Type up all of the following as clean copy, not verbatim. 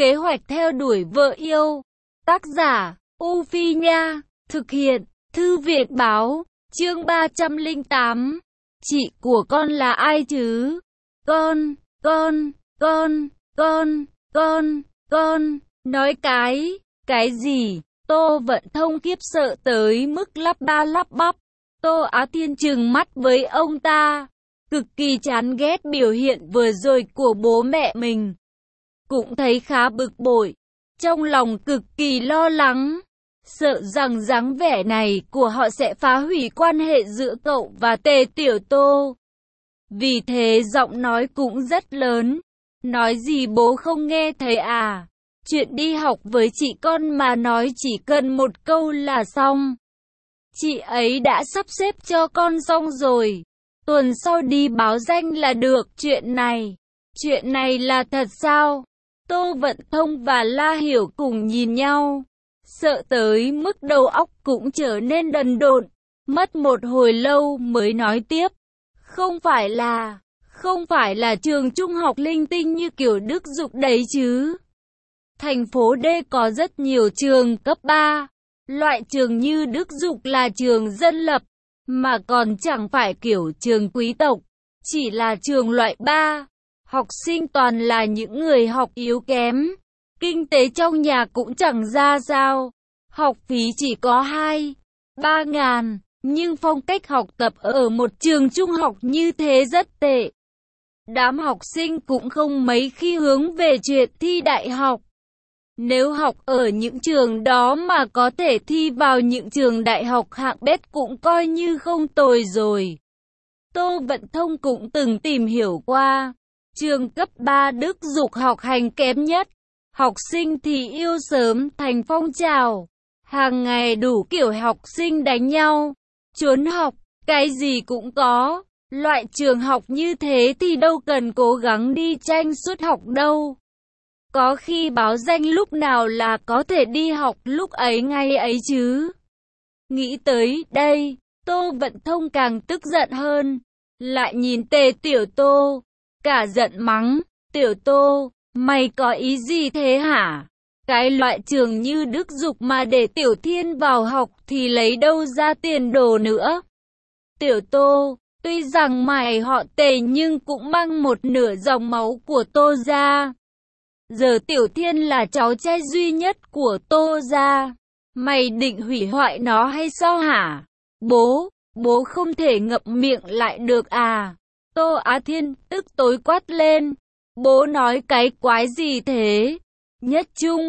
Kế hoạch theo đuổi vợ yêu. Tác giả, U Phi Nha. Thực hiện, Thư viện Báo. Chương 308. Chị của con là ai chứ? Con. Nói cái gì? Tô Vận Thông khiếp sợ tới mức lắp ba lắp bắp. Tô Á Thiên trừng mắt với ông ta, cực kỳ chán ghét biểu hiện vừa rồi của bố mẹ mình. Cũng thấy khá bực bội, trong lòng cực kỳ lo lắng, sợ rằng dáng vẻ này của họ sẽ phá hủy quan hệ giữa cậu và Tề Tiểu Tô. Vì thế giọng nói cũng rất lớn. Nói gì bố không nghe thấy à? Chuyện đi học với chị con mà nói chỉ cần một câu là xong. Chị ấy đã sắp xếp cho con xong rồi. Tuần sau đi báo danh là được. Chuyện này là thật sao? Tô Vận Thông và La Hiểu cùng nhìn nhau, sợ tới mức đầu óc cũng trở nên đần độn. Mất một hồi lâu mới nói tiếp. Không phải là trường trung học linh tinh như kiểu Đức Dục đấy chứ. Thành phố D có rất nhiều trường cấp 3. Loại trường như Đức Dục là trường dân lập, mà còn chẳng phải kiểu trường quý tộc, chỉ là trường loại 3. Học sinh toàn là những người học yếu kém, kinh tế trong nhà cũng chẳng ra sao. Học phí chỉ có 2-3 ngàn, nhưng phong cách học tập ở một trường trung học như thế rất tệ. Đám học sinh cũng không mấy khi hướng về chuyện thi đại học. Nếu học ở những trường đó mà có thể thi vào những trường đại học hạng bét cũng coi như không tồi rồi. Tô Vận Thông cũng từng tìm hiểu qua. Trường cấp 3 Đức Dục học hành kém nhất. Học sinh thì yêu sớm thành phong trào. Hàng ngày đủ kiểu học sinh đánh nhau, trốn học, cái gì cũng có. Loại trường học như thế thì đâu cần cố gắng đi tranh suất học đâu. Có khi báo danh lúc nào là có thể đi học lúc ấy ngay ấy chứ. Nghĩ tới đây, Tô Vận Thông càng tức giận hơn. Lại nhìn Tề Tiểu Tô, cả giận mắng. Tiểu Tô, mày có ý gì thế hả? Cái loại trường như Đức Dục mà để Tiểu Thiên vào học thì lấy đâu ra tiền đồ nữa. Tiểu Tô, tuy rằng mày họ Tề nhưng cũng mang một nửa dòng máu của Tô gia. Giờ Tiểu Thiên là cháu trai duy nhất của Tô gia. Mày định hủy hoại nó hay sao hả? Bố không thể ngậm miệng lại được à? Tô Á Thiên tức tối quát lên. Bố nói cái quái gì thế? Nhất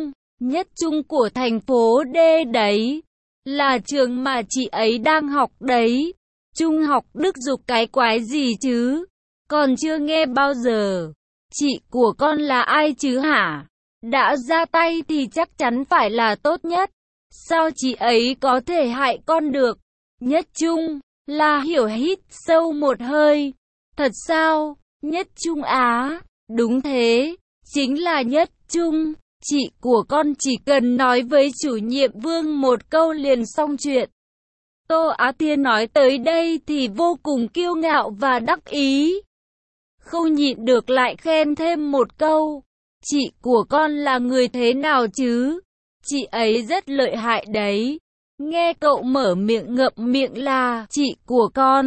trung của thành phố D đấy. Là trường mà chị ấy đang học đấy. Trung học Đức Dục cái quái gì chứ? Còn chưa nghe bao giờ. Chị của con là ai chứ hả? Đã ra tay thì chắc chắn phải là tốt nhất. Sao chị ấy có thể hại con được? Nhất Trung, La Hiểu hít sâu một hơi. Thật sao? Nhất Trung á? Đúng thế, chính là Nhất Trung. Chị của con chỉ cần nói với chủ nhiệm Vương một câu liền xong chuyện. Tô Á Thiên nói tới đây thì vô cùng kiêu ngạo và đắc ý. Không nhịn được lại khen thêm một câu. Chị của con là người thế nào chứ? Chị ấy rất lợi hại đấy. Nghe cậu mở miệng ngậm miệng là chị của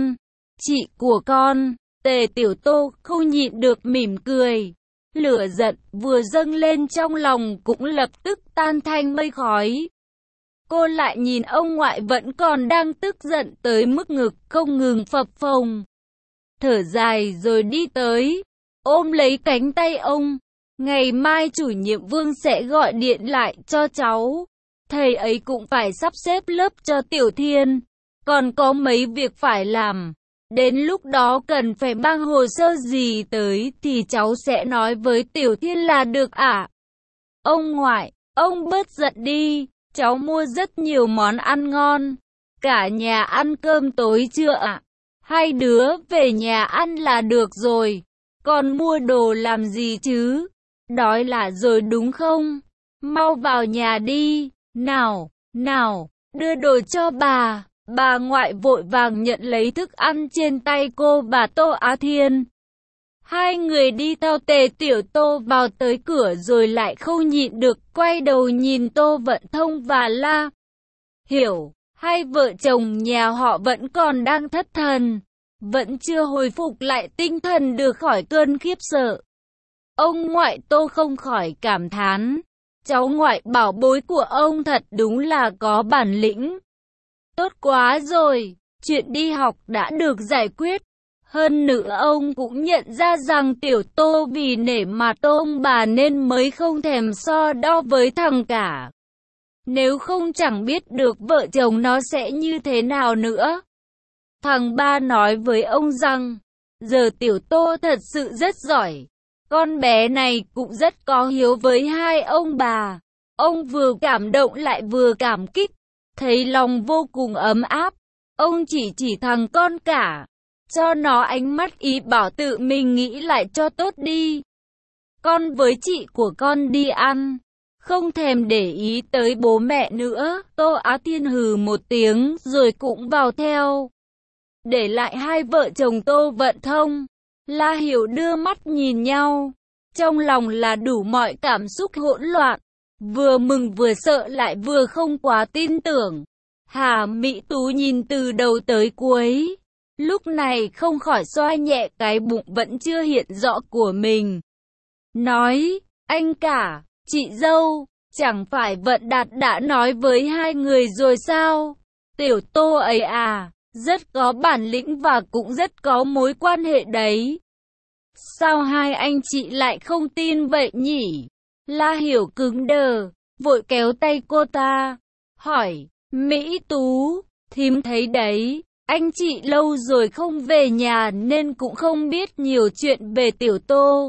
con. Tề Tiểu Tô không nhịn được mỉm cười. Lửa giận vừa dâng lên trong lòng cũng lập tức tan thành mây khói. Cô lại nhìn ông ngoại vẫn còn đang tức giận tới mức ngực không ngừng phập phồng. Thở dài rồi đi tới, ôm lấy cánh tay ông. Ngày mai chủ nhiệm Vương sẽ gọi điện lại cho cháu. Thầy ấy cũng phải sắp xếp lớp cho Tiểu Thiên. Còn có mấy việc phải làm. Đến lúc đó cần phải mang hồ sơ gì tới thì cháu sẽ nói với Tiểu Thiên là được ạ. Ông ngoại, ông bớt giận đi. Cháu mua rất nhiều món ăn ngon. Cả nhà ăn cơm tối chưa ạ? Hai đứa về nhà ăn là được rồi. Còn mua đồ làm gì chứ? Đói là rồi đúng không? Mau vào nhà đi. Nào, đưa đồ cho bà. Bà ngoại vội vàng nhận lấy thức ăn trên tay cô và Tô Á Thiên. Hai người đi theo Tề Tiểu Tô vào tới cửa rồi lại không nhịn được quay đầu nhìn Tô Vận Thông và La Hiểu. Hai vợ chồng nhà họ vẫn còn đang thất thần, vẫn chưa hồi phục lại tinh thần được khỏi cơn khiếp sợ. Ông ngoại Tô không khỏi cảm thán, cháu ngoại bảo bối của ông thật đúng là có bản lĩnh. Tốt quá rồi, chuyện đi học đã được giải quyết. Hơn nữa ông cũng nhận ra rằng Tiểu Tô vì nể mặt ông bà nên mới không thèm so đo với thằng cả. Nếu không chẳng biết được vợ chồng nó sẽ như thế nào nữa. Thằng ba nói với ông rằng, giờ Tiểu Tô thật sự rất giỏi. Con bé này cũng rất có hiếu với hai ông bà. Ông vừa cảm động lại vừa cảm kích, thấy lòng vô cùng ấm áp. Ông chỉ thằng con cả, cho nó ánh mắt ý bảo tự mình nghĩ lại cho tốt đi. Con với chị của con đi ăn, không thèm để ý tới bố mẹ nữa. Tô Á Tiên hừ một tiếng rồi cũng vào theo. Để lại hai vợ chồng Tô Vận Thông, La Hiểu đưa mắt nhìn nhau. Trong lòng là đủ mọi cảm xúc hỗn loạn, vừa mừng vừa sợ lại vừa không quá tin tưởng. Hà Mỹ Tú nhìn từ đầu tới cuối, lúc này không khỏi xoa nhẹ cái bụng vẫn chưa hiện rõ của mình. Nói, anh cả, chị dâu, chẳng phải Vận Đạt đã nói với hai người rồi sao? Tiểu Tô ấy à, rất có bản lĩnh và cũng rất có mối quan hệ đấy. Sao hai anh chị lại không tin vậy nhỉ? La Hiểu cứng đờ, vội kéo tay cô ta, hỏi, Mỹ Tú, thím thấy đấy, anh chị lâu rồi không về nhà nên cũng không biết nhiều chuyện về Tiểu Tô.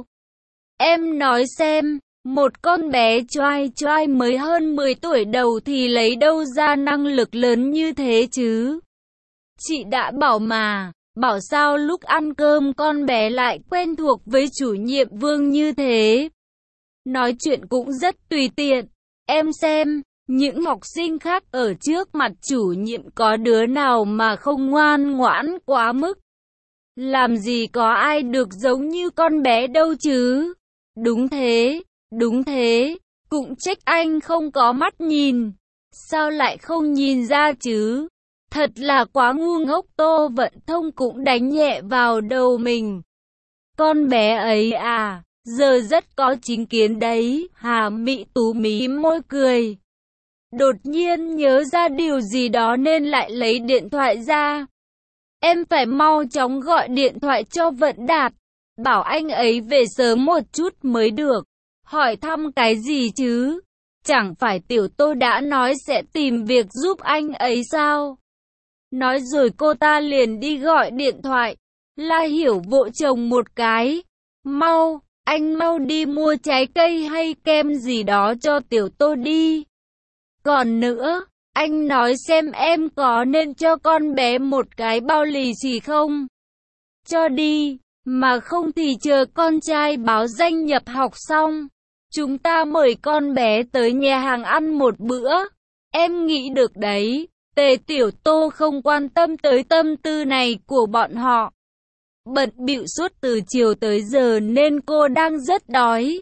Em nói xem, một con bé choai choai mới hơn 10 tuổi đầu thì lấy đâu ra năng lực lớn như thế chứ? Chị đã bảo mà, bảo sao lúc ăn cơm con bé lại quen thuộc với chủ nhiệm Vương như thế. Nói chuyện cũng rất tùy tiện, em xem, những học sinh khác ở trước mặt chủ nhiệm có đứa nào mà không ngoan ngoãn quá mức. Làm gì có ai được giống như con bé đâu chứ. Đúng thế, cũng trách anh không có mắt nhìn. Sao lại không nhìn ra chứ? Thật là quá ngu ngốc. Tô Vận Thông cũng đánh nhẹ vào đầu mình. Con bé ấy à, giờ rất có chính kiến đấy. Hà Mỹ Tú mím môi cười. Đột nhiên nhớ ra điều gì đó nên lại lấy điện thoại ra. Em phải mau chóng gọi điện thoại cho Vận Đạt, bảo anh ấy về sớm một chút mới được. Hỏi thăm cái gì chứ? Chẳng phải Tiểu Tô đã nói sẽ tìm việc giúp anh ấy sao? Nói rồi cô ta liền đi gọi điện thoại. La Hiểu vội chồng một cái. Mau, anh mau đi mua trái cây hay kem gì đó cho Tiểu Tô đi. Còn nữa, anh nói xem em có nên cho con bé một cái bao lì xì không? Cho đi, mà không thì chờ con trai báo danh nhập học xong, chúng ta mời con bé tới nhà hàng ăn một bữa. Em nghĩ được đấy, Tề Tiểu Tô không quan tâm tới tâm tư này của bọn họ. Bận bịu suốt từ chiều tới giờ nên cô đang rất đói.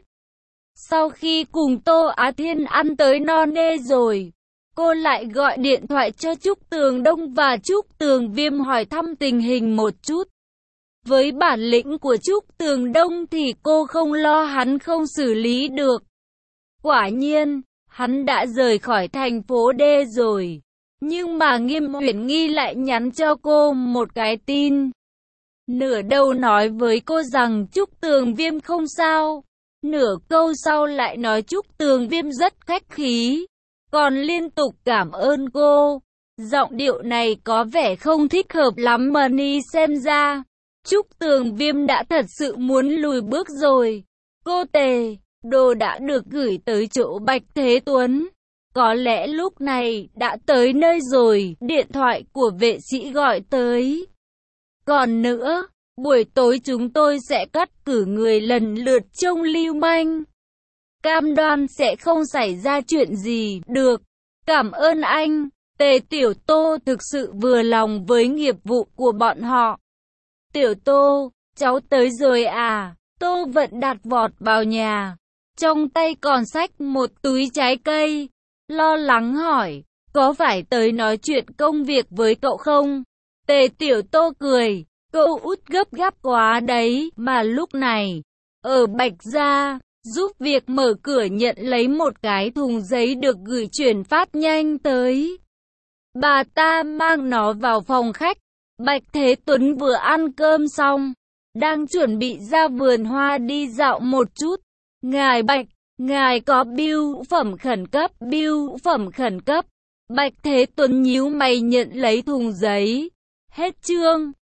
Sau khi cùng Tô Á Thiên ăn tới no nê rồi, cô lại gọi điện thoại cho Trúc Tường Đông và Trúc Tường Viêm hỏi thăm tình hình một chút. Với bản lĩnh của Trúc Tường Đông thì cô không lo hắn không xử lý được. Quả nhiên, hắn đã rời khỏi thành phố D rồi. Nhưng mà Nghiêm Uyển Nghi lại nhắn cho cô một cái tin. Nửa đầu nói với cô rằng Trúc Tường Viêm không sao. Nửa câu sau lại nói Trúc Tường Viêm rất khách khí, còn liên tục cảm ơn cô. Giọng điệu này có vẻ không thích hợp lắm mà Ni xem ra. Trúc Tường Viêm đã thật sự muốn lùi bước rồi. Cô Tề, đồ đã được gửi tới chỗ Bạch Thế Tuấn. Có lẽ lúc này đã tới nơi rồi. Điện thoại của vệ sĩ gọi tới. Còn nữa, buổi tối chúng tôi sẽ cắt cử người lần lượt trông lưu manh. Cam đoan sẽ không xảy ra chuyện gì. Được, cảm ơn anh. Tề Tiểu Tô thực sự vừa lòng với nghiệp vụ của bọn họ. Tiểu Tô, cháu tới rồi à? Tô Vận Đạt vọt vào nhà, trong tay còn xách một túi trái cây, lo lắng hỏi, có phải tới nói chuyện công việc với cậu không? Tề Tiểu Tô cười, cậu út gấp gáp quá đấy, mà lúc này, ở Bạch Gia, giúp việc mở cửa nhận lấy một cái thùng giấy được gửi chuyển phát nhanh tới. Bà ta mang nó vào phòng khách, Bạch Thế Tuấn vừa ăn cơm xong, đang chuẩn bị ra vườn hoa đi dạo một chút. Ngài Bạch, ngài có bưu phẩm khẩn cấp, bưu phẩm khẩn cấp. Bạch Thế Tuấn nhíu mày nhận lấy thùng giấy. Hết chương.